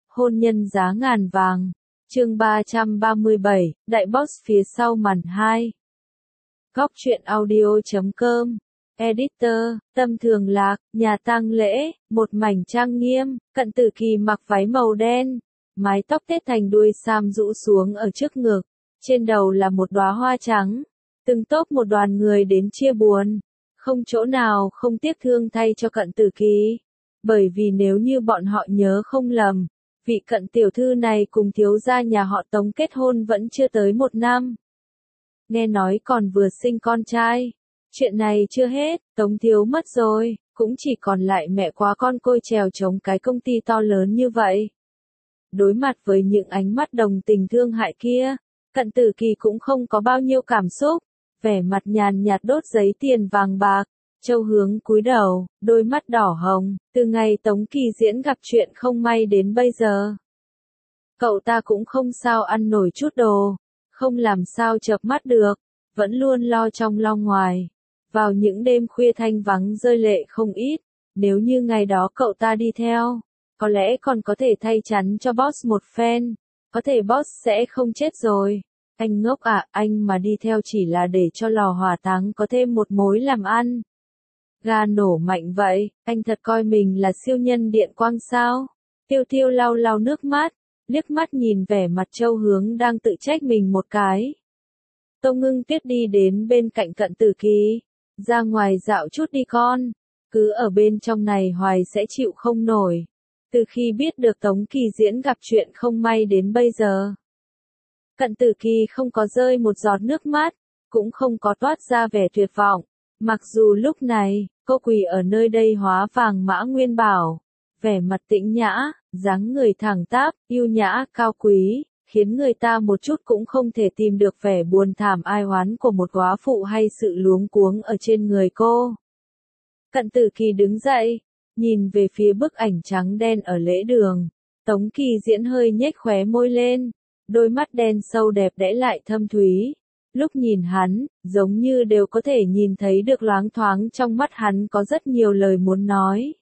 Hôn nhân giá ngàn vàng. Chương 337, Đại Boss phía sau màn 2. Góc truyện audio.com. Editor, Tâm Thường Lạc, nhà tang lễ, một mảnh trang nghiêm, Cận Tử Kỳ mặc váy màu đen, mái tóc tết thành đuôi sam rũ xuống ở trước ngực, trên đầu là một đóa hoa trắng. Từng tốp một đoàn người đến chia buồn, không chỗ nào không tiếc thương thay cho Cận Tử Kỳ. Bởi vì nếu như bọn họ nhớ không lầm, vị Cận tiểu thư này cùng thiếu gia nhà họ Tống kết hôn vẫn chưa tới 1 năm. Nghe nói còn vừa sinh con trai. Chuyện này chưa hết, Tống thiếu mất rồi, cũng chỉ còn lại mẹ quá con côi trèo chống cái công ty to lớn như vậy. Đối mặt với những ánh mắt đồng tình thương hại kia, Cận Tử Kỳ cũng không có bao nhiêu cảm xúc, vẻ mặt nhàn nhạt đốt giấy tiền vàng bạc. Châu Hướng cúi đầu, đôi mắt đỏ hồng, từ ngày Tống Kỳ Diễn gặp chuyện không may đến bây giờ. Cậu ta cũng không sao ăn nổi chút đồ, không làm sao chợp mắt được, vẫn luôn lo trong lo ngoài. Vào những đêm khuya thanh vắng rơi lệ không ít, nếu như ngày đó cậu ta đi theo, có lẽ còn có thể thay chắn cho boss một phen, có thể boss sẽ không chết rồi. Anh ngốc à, anh mà đi theo chỉ là để cho lò hỏa táng có thêm một mối làm ăn. Ga nổ mạnh vậy, anh thật coi mình là siêu nhân điện quang sao? Tiêu Tiêu lau lau nước mắt, liếc mắt nhìn vẻ mặt Châu Hướng đang tự trách mình một cái. Tô Ngưng Tuyết đi đến bên cạnh Cận Tử Kỳ, ra ngoài dạo chút đi con, cứ ở bên trong này hoài sẽ chịu không nổi. Từ khi biết được Tống Kỳ Diễn gặp chuyện không may đến bây giờ, Cận Tử Kỳ không có rơi một giọt nước mắt, cũng không có toát ra vẻ tuyệt vọng. Mặc dù lúc này, cô quỳ ở nơi đây hóa vàng mã nguyên bảo, vẻ mặt tĩnh nhã, dáng người thẳng tắp, yêu nhã, cao quý, khiến người ta một chút cũng không thể tìm được vẻ buồn thảm ai oán của một góa phụ hay sự luống cuống ở trên người cô. Cận Tử Kỳ đứng dậy, nhìn về phía bức ảnh trắng đen ở lễ đường. Tống Kỳ Diễn hơi nhếch khóe môi lên, đôi mắt đen sâu đẹp đẽ lại thâm thúy. Lúc nhìn hắn, giống như đều có thể nhìn thấy được loáng thoáng trong mắt hắn có rất nhiều lời muốn nói.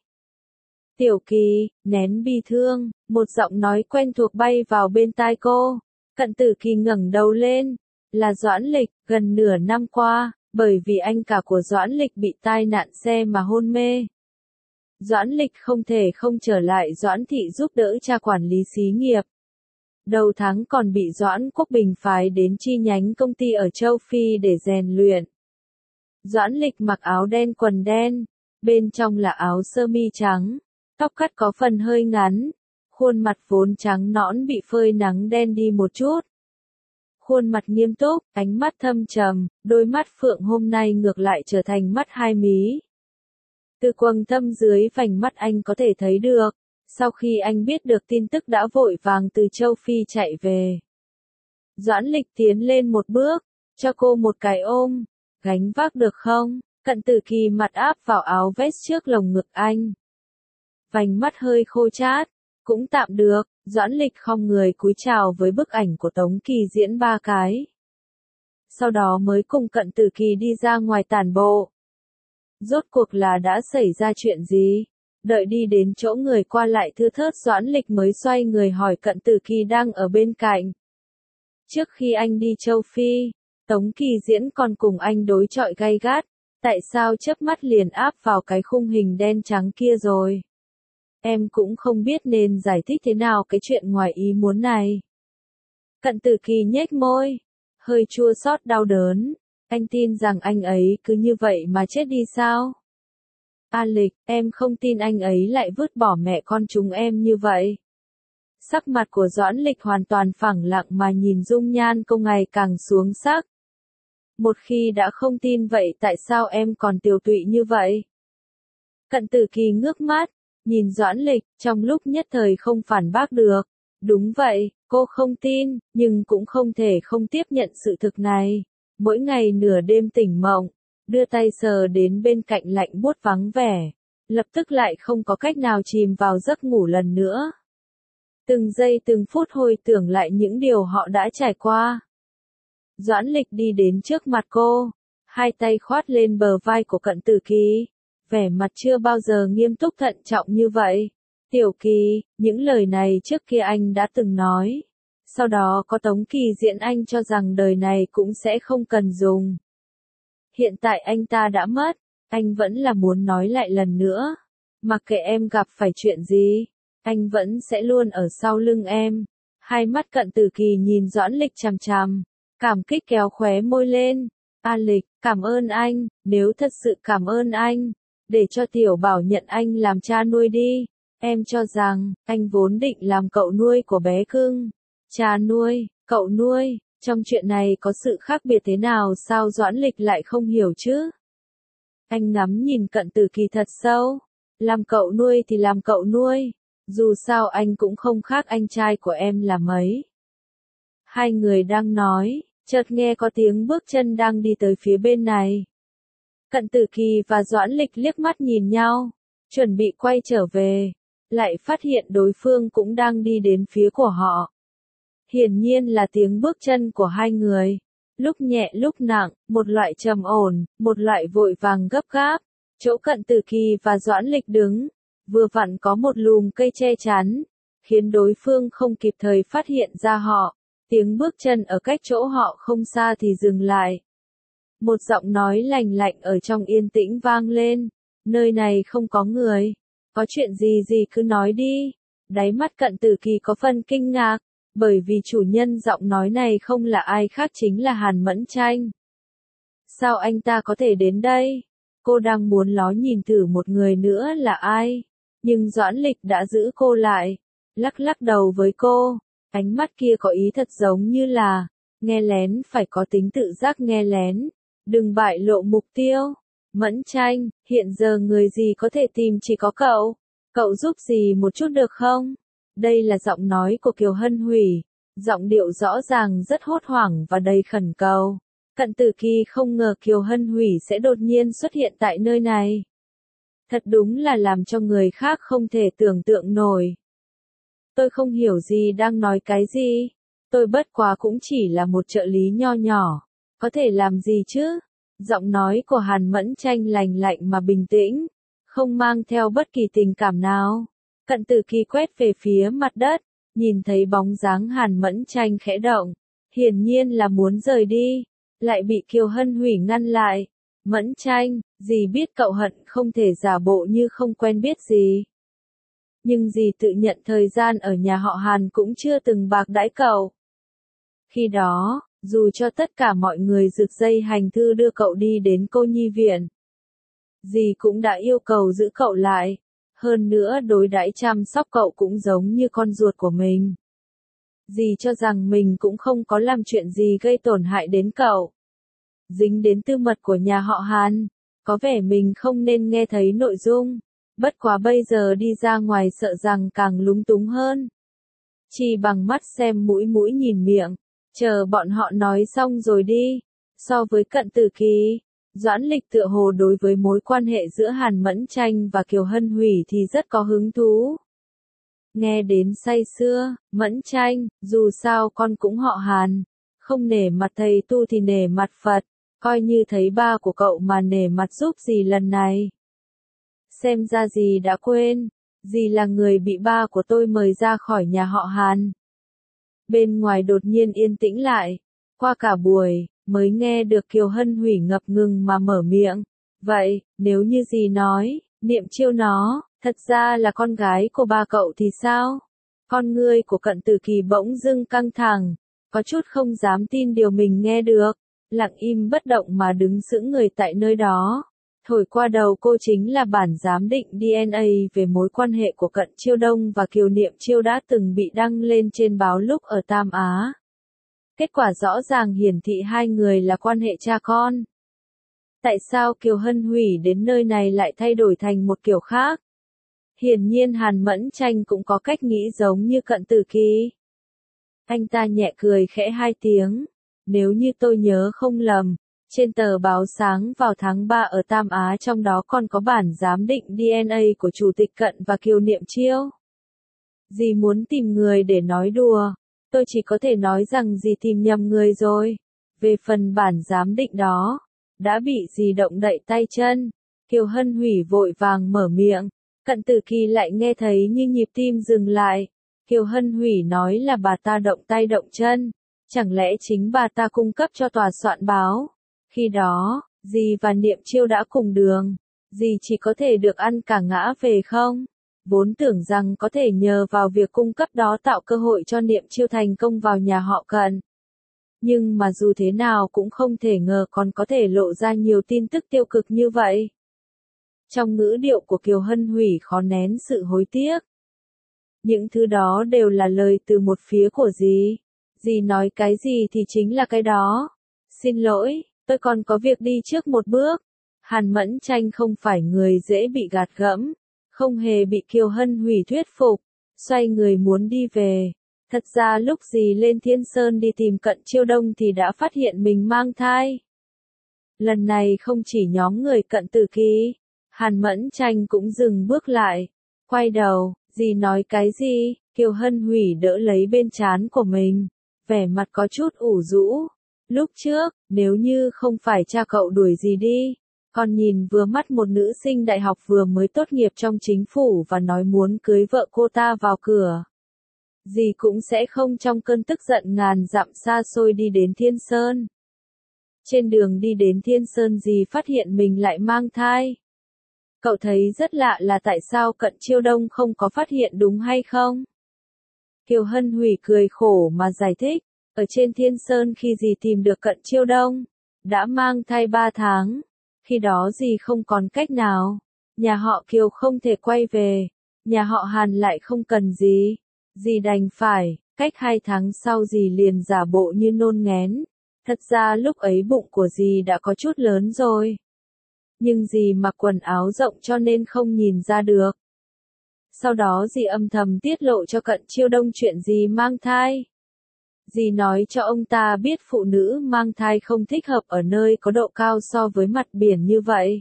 Tiểu Kỳ, nén bi thương, một giọng nói quen thuộc bay vào bên tai cô. Cận Tử Kỳ ngẩng đầu lên, là Doãn Lịch. Gần nửa năm qua, bởi vì anh cả của Doãn Lịch bị tai nạn xe mà hôn mê. Doãn Lịch không thể không trở lại Doãn thị giúp đỡ cha quản lý xí nghiệp. Đầu tháng còn bị Doãn Quốc Bình phái đến chi nhánh công ty ở châu Phi để rèn luyện. Doãn Lịch mặc áo đen quần đen, bên trong là áo sơ mi trắng, tóc cắt có phần hơi ngắn, khuôn mặt vốn trắng nõn bị phơi nắng đen đi một chút. Khuôn mặt nghiêm túc, ánh mắt thâm trầm, đôi mắt phượng hôm nay ngược lại trở thành mắt hai mí. Từ quầng thâm dưới vành mắt anh có thể thấy được. Sau khi anh biết được tin tức đã vội vàng từ châu Phi chạy về. Doãn Lịch tiến lên một bước, cho cô một cái ôm, gánh vác được không? Cận Tử Kỳ mặt áp vào áo vest trước lồng ngực anh. Vành mắt hơi khô chát, cũng tạm được. Doãn Lịch khom người cúi chào với bức ảnh của Tống Kỳ Diễn 3 cái. Sau đó mới cùng Cận Tử Kỳ đi ra ngoài tản bộ. Rốt cuộc là đã xảy ra chuyện gì? Đợi đi đến chỗ người qua lại thưa thớt Doãn Lịch mới xoay người hỏi Cận Tử Kỳ đang ở bên cạnh. Trước khi anh đi châu Phi, Tống Kỳ Diễn còn cùng anh đối chọi gay gắt, tại sao chớp mắt liền áp vào cái khung hình đen trắng kia rồi? Em cũng không biết nên giải thích thế nào cái chuyện ngoài ý muốn này. Cận Tử Kỳ nhếch môi, hơi chua xót đau đớn, anh tin rằng anh ấy cứ như vậy mà chết đi sao? A Lịch, em không tin anh ấy lại vứt bỏ mẹ con chúng em như vậy. Sắc mặt của Doãn Lịch hoàn toàn phẳng lặng mà nhìn dung nhan cô ngày càng xuống sắc. Một khi đã không tin vậy tại sao em còn tiều tụy như vậy? Cận Tử Kỳ ngước mắt, nhìn Doãn Lịch, trong lúc nhất thời không phản bác được. Đúng vậy, cô không tin, nhưng cũng không thể không tiếp nhận sự thực này. Mỗi ngày nửa đêm tỉnh mộng, đưa tay sờ đến bên cạnh lạnh buốt vắng vẻ, lập tức lại không có cách nào chìm vào giấc ngủ lần nữa. Từng giây từng phút hồi tưởng lại những điều họ đã trải qua. Doãn Lịch đi đến trước mặt cô, hai tay khoát lên bờ vai của Cận Tử Kỳ, vẻ mặt chưa bao giờ nghiêm túc thận trọng như vậy. Tiểu Kỳ, những lời này trước kia anh đã từng nói. Sau đó có Tống Kỳ Diễn anh cho rằng đời này cũng sẽ không cần dùng. Hiện tại anh ta đã mất, anh vẫn là muốn nói lại lần nữa. Mặc kệ em gặp phải chuyện gì, anh vẫn sẽ luôn ở sau lưng em. Hai mắt Cận Tử Kỳ nhìn Doãn Lịch chằm chằm, cảm kích kéo khóe môi lên. A Lịch, cảm ơn anh, nếu thật sự cảm ơn anh, để cho Tiểu Bảo nhận anh làm cha nuôi đi. Em cho rằng, anh vốn định làm cậu nuôi của bé cưng. Cha nuôi, cậu nuôi, trong chuyện này có sự khác biệt thế nào sao Doãn Lịch lại không hiểu chứ? Anh ngắm nhìn Cận Tử Kỳ thật sâu. Làm cậu nuôi thì làm cậu nuôi. Dù sao anh cũng không khác anh trai của em là mấy. Hai người đang nói, chợt nghe có tiếng bước chân đang đi tới phía bên này. Cận Tử Kỳ và Doãn Lịch liếc mắt nhìn nhau, chuẩn bị quay trở về, lại phát hiện đối phương cũng đang đi đến phía của họ. Hiển nhiên là tiếng bước chân của hai người, lúc nhẹ lúc nặng, một loại trầm ổn, một loại vội vàng gấp gáp. Chỗ Cận Tử Kỳ và Doãn Lịch đứng, vừa vặn có một lùm cây che chắn, khiến đối phương không kịp thời phát hiện ra họ. Tiếng bước chân ở cách chỗ họ không xa thì dừng lại. Một giọng nói lành lạnh ở trong yên tĩnh vang lên. Nơi này không có người. Có chuyện gì cứ nói đi. Đáy mắt Cận Tử Kỳ có phần kinh ngạc, bởi vì chủ nhân giọng nói này không là ai khác chính là Hàn Mẫn Tranh. Sao anh ta có thể đến đây? Cô đang muốn ló nhìn thử một người nữa là ai, nhưng Doãn Lịch đã giữ cô lại, lắc lắc đầu với cô, ánh mắt kia có ý thật giống như là, nghe lén phải có tính tự giác nghe lén, đừng bại lộ mục tiêu. Mẫn Tranh, hiện giờ người gì có thể tìm chỉ có cậu giúp gì một chút được không? Đây là giọng nói của Kiều Hân Hủy, giọng điệu rõ ràng rất hốt hoảng và đầy khẩn cầu. Cận Tử Kỳ không ngờ Kiều Hân Hủy sẽ đột nhiên xuất hiện tại nơi này. Thật đúng là làm cho người khác không thể tưởng tượng nổi. Tôi không hiểu gì đang nói cái gì. Tôi bất quá cũng chỉ là một trợ lý nho nhỏ. Có thể làm gì chứ? Giọng nói của Hàn Mẫn Tranh lành lạnh mà bình tĩnh, không mang theo bất kỳ tình cảm nào. Cận Tử Kỳ quét về phía mặt đất, nhìn thấy bóng dáng Hàn Mẫn Tranh khẽ động. Hiển nhiên là muốn rời đi. Lại bị Kiều Hân Hủy ngăn lại. Mẫn Tranh, dì biết cậu hận không thể giả bộ như không quen biết gì. Nhưng dì tự nhận thời gian ở nhà họ Hàn cũng chưa từng bạc đãi cậu. Khi đó, dù cho tất cả mọi người rực dây hành thư đưa cậu đi đến cô nhi viện, dì cũng đã yêu cầu giữ cậu lại. Hơn nữa đối đãi chăm sóc cậu cũng giống như con ruột của mình. Dì cho rằng mình cũng không có làm chuyện gì gây tổn hại đến cậu. Dính đến tư mật của nhà họ Hàn, có vẻ mình không nên nghe thấy nội dung. Bất quá bây giờ đi ra ngoài sợ rằng càng lúng túng hơn. Chỉ bằng mắt xem mũi nhìn miệng, chờ bọn họ nói xong rồi đi. So với Cận Tử Kỳ, Doãn Lịch tựa hồ đối với mối quan hệ giữa Hàn Mẫn Tranh và Kiều Hân Hủy thì rất có hứng thú. Nghe đến say sưa, Mẫn Tranh, dù sao con cũng họ Hàn, không nể mặt thầy tu thì nể mặt Phật, coi như thấy ba của cậu mà nể mặt giúp dì lần này. Xem ra dì đã quên, dì là người bị ba của tôi mời ra khỏi nhà họ Hàn. Bên ngoài đột nhiên yên tĩnh lại, qua cả buổi, mới nghe được Kiều Hân Hủy ngập ngừng mà mở miệng. Vậy, nếu như dì nói, Niệm Chiêu nó, thật ra là con gái của ba cậu thì sao? Con ngươi của Cận Tử Kỳ bỗng dưng căng thẳng, có chút không dám tin điều mình nghe được, lặng im bất động mà đứng sững người tại nơi đó. Thổi qua đầu cô chính là bản giám định DNA về mối quan hệ của Cận Chiêu Đông và Kiều Niệm Chiêu đã từng bị đăng lên trên báo lúc ở Tam Á. Kết quả rõ ràng hiển thị hai người là quan hệ cha con. Tại sao Kiều Hân Hủy đến nơi này lại thay đổi thành một kiểu khác? Hiển nhiên Hàn Mẫn Tranh cũng có cách nghĩ giống như Cận Tử Kỳ. Anh ta nhẹ cười khẽ hai tiếng. Nếu như tôi nhớ không lầm, trên tờ báo sáng vào tháng 3 ở Tam Á trong đó còn có bản giám định DNA của Chủ tịch Cận và Kiều Niệm Chiêu. Dì muốn tìm người để nói đùa. Tôi chỉ có thể nói rằng dì tìm nhầm người rồi. Về phần bản giám định đó, đã bị dì động đậy tay chân. Kiều Hân Hủy vội vàng mở miệng. Cận Tử Kỳ lại nghe thấy như nhịp tim dừng lại. Kiều Hân Hủy nói là bà ta động tay động chân. Chẳng lẽ chính bà ta cung cấp cho tòa soạn báo? Khi đó, dì và Niệm Chiêu đã cùng đường. Dì chỉ có thể được ăn cả ngã về không? Vốn tưởng rằng có thể nhờ vào việc cung cấp đó tạo cơ hội cho Niệm Chiêu thành công vào nhà họ Cận. Nhưng mà dù thế nào cũng không thể ngờ còn có thể lộ ra nhiều tin tức tiêu cực như vậy. Trong ngữ điệu của Kiều Hân Hủy khó nén sự hối tiếc. Những thứ đó đều là lời từ một phía của dì. Dì nói cái gì thì chính là cái đó. Xin lỗi, tôi còn có việc đi trước một bước. Hàn Mẫn Tranh không phải người dễ bị gạt gẫm, không hề bị Kiều Hân Hủy thuyết phục, xoay người muốn đi về. Thật ra lúc dì lên Thiên Sơn đi tìm Cận Chiêu Đông thì đã phát hiện mình mang thai. Lần này không chỉ nhóm người Cận Tử Kỳ, Hàn Mẫn Tranh cũng dừng bước lại, quay đầu, dì nói cái gì? Kiều Hân Hủy đỡ lấy bên trán của mình, vẻ mặt có chút ủ rũ. Lúc trước, nếu như không phải cha cậu đuổi dì đi, còn nhìn vừa mắt một nữ sinh đại học vừa mới tốt nghiệp trong chính phủ và nói muốn cưới vợ cô ta vào cửa, dì cũng sẽ không trong cơn tức giận ngàn dặm xa xôi đi đến Thiên Sơn. Trên đường đi đến Thiên Sơn dì phát hiện mình lại mang thai. Cậu thấy rất lạ là tại sao Cận Chiêu Đông không có phát hiện đúng hay không? Kiều Hân Hủy cười khổ mà giải thích, ở trên Thiên Sơn khi dì tìm được Cận Chiêu Đông, đã mang thai 3 tháng. Khi đó dì không còn cách nào. Nhà họ Kiều không thể quay về. Nhà họ Hàn lại không cần dì. Dì đành phải, cách 2 tháng sau dì liền giả bộ như nôn nghén. Thật ra lúc ấy bụng của dì đã có chút lớn rồi. Nhưng dì mặc quần áo rộng cho nên không nhìn ra được. Sau đó dì âm thầm tiết lộ cho Cận Chiêu Đông chuyện dì mang thai. Dì nói cho ông ta biết phụ nữ mang thai không thích hợp ở nơi có độ cao so với mặt biển như vậy.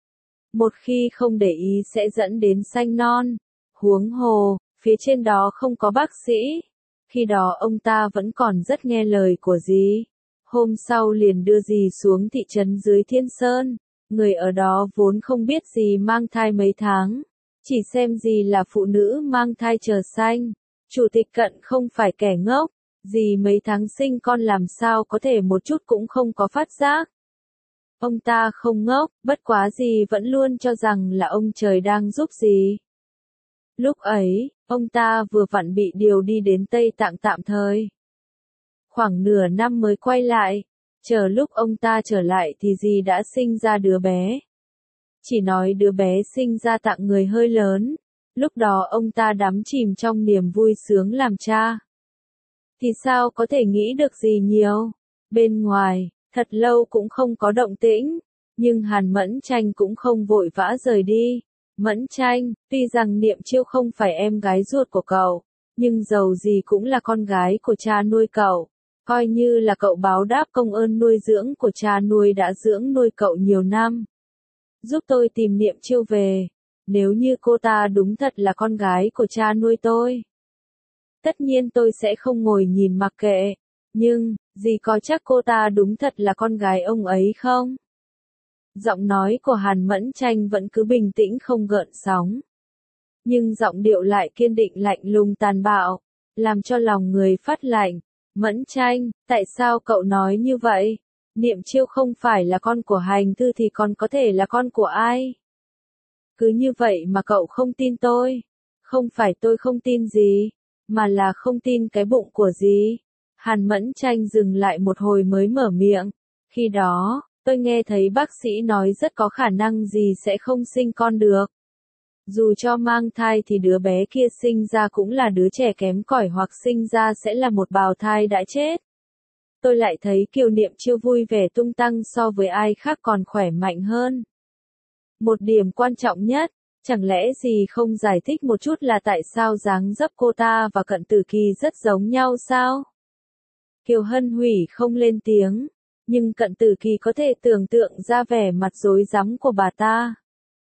Một khi không để ý sẽ dẫn đến sanh non. Huống hồ, phía trên đó không có bác sĩ. Khi đó ông ta vẫn còn rất nghe lời của dì. Hôm sau liền đưa dì xuống thị trấn dưới Thiên Sơn. Người ở đó vốn không biết dì mang thai mấy tháng. Chỉ xem dì là phụ nữ mang thai chờ sanh. Chủ tịch Cận không phải kẻ ngốc. Dì mấy tháng sinh con làm sao có thể một chút cũng không có phát giác. Ông ta không ngốc, bất quá dì vẫn luôn cho rằng là ông trời đang giúp dì. Lúc ấy, ông ta vừa vặn bị điều đi đến Tây Tạng tạm thời. Khoảng nửa năm mới quay lại, chờ lúc ông ta trở lại thì dì đã sinh ra đứa bé. Chỉ nói đứa bé sinh ra tạng người hơi lớn, lúc đó ông ta đắm chìm trong niềm vui sướng làm cha. Thì sao có thể nghĩ được gì nhiều. Bên ngoài, thật lâu cũng không có động tĩnh, nhưng Hàn Mẫn Tranh cũng không vội vã rời đi. Mẫn Tranh, tuy rằng Niệm Chiêu không phải em gái ruột của cậu, nhưng dầu gì cũng là con gái của cha nuôi cậu. Coi như là cậu báo đáp công ơn nuôi dưỡng của cha nuôi đã dưỡng nuôi cậu nhiều năm. Giúp tôi tìm Niệm Chiêu về, nếu như cô ta đúng thật là con gái của cha nuôi tôi. Tất nhiên tôi sẽ không ngồi nhìn mặc kệ, nhưng, dì có chắc cô ta đúng thật là con gái ông ấy không? Giọng nói của Hàn Mẫn Tranh vẫn cứ bình tĩnh không gợn sóng. Nhưng giọng điệu lại kiên định lạnh lùng tàn bạo, làm cho lòng người phát lạnh. Mẫn Tranh, tại sao cậu nói như vậy? Niệm Chiêu không phải là con của Hành Thư thì còn có thể là con của ai? Cứ như vậy mà cậu không tin tôi. Không phải tôi không tin gì, mà là không tin cái bụng của dì. Hàn Mẫn Tranh dừng lại một hồi mới mở miệng. Khi đó, tôi nghe thấy bác sĩ nói rất có khả năng dì sẽ không sinh con được. Dù cho mang thai thì đứa bé kia sinh ra cũng là đứa trẻ kém cỏi hoặc sinh ra sẽ là một bào thai đã chết. Tôi lại thấy Kiều Niệm Chiêu vui vẻ tung tăng so với ai khác còn khỏe mạnh hơn. Một điểm quan trọng nhất, chẳng lẽ dì không giải thích một chút là tại sao dáng dấp cô ta và Cận Tử Kỳ rất giống nhau sao? Kiều Hân Hủy không lên tiếng, nhưng Cận Tử Kỳ có thể tưởng tượng ra vẻ mặt rối rắm của bà ta.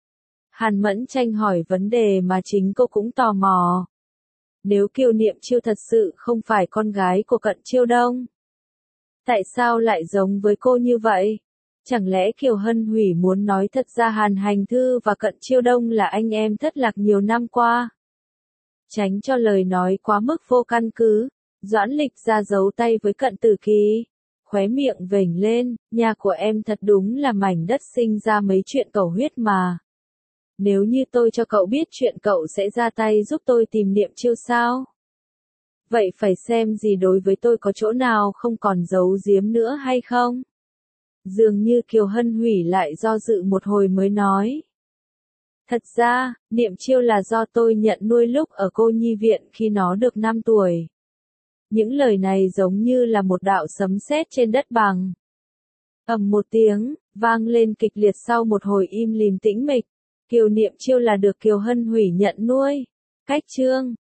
Hàn Mẫn Tranh hỏi vấn đề mà chính cô cũng tò mò. Nếu Kiều Niệm Chiêu thật sự không phải con gái của Cận Chiêu Đông, tại sao lại giống với cô như vậy? Chẳng lẽ Kiều Hân Hủy muốn nói thật ra Hàn Hành Thư và Cận Chiêu Đông là anh em thất lạc nhiều năm qua? Tránh cho lời nói quá mức vô căn cứ, Doãn Lịch ra giấu tay với Cận Tử Kỳ, khóe miệng vểnh lên, nhà của em thật đúng là mảnh đất sinh ra mấy chuyện cầu huyết mà. Nếu như tôi cho cậu biết chuyện cậu sẽ ra tay giúp tôi tìm Niệm Chiêu sao? Vậy phải xem gì đối với tôi có chỗ nào không còn giấu giếm nữa hay không? Dường như Kiều Hân Hủy lại do dự một hồi mới nói. Thật ra, Niệm Chiêu là do tôi nhận nuôi lúc ở cô nhi viện khi nó được 5 tuổi. Những lời này giống như là một đạo sấm sét trên đất bằng. Ầm một tiếng, vang lên kịch liệt sau một hồi im lìm tĩnh mịch. Kiều Niệm Chiêu là được Kiều Hân Hủy nhận nuôi. Cách chương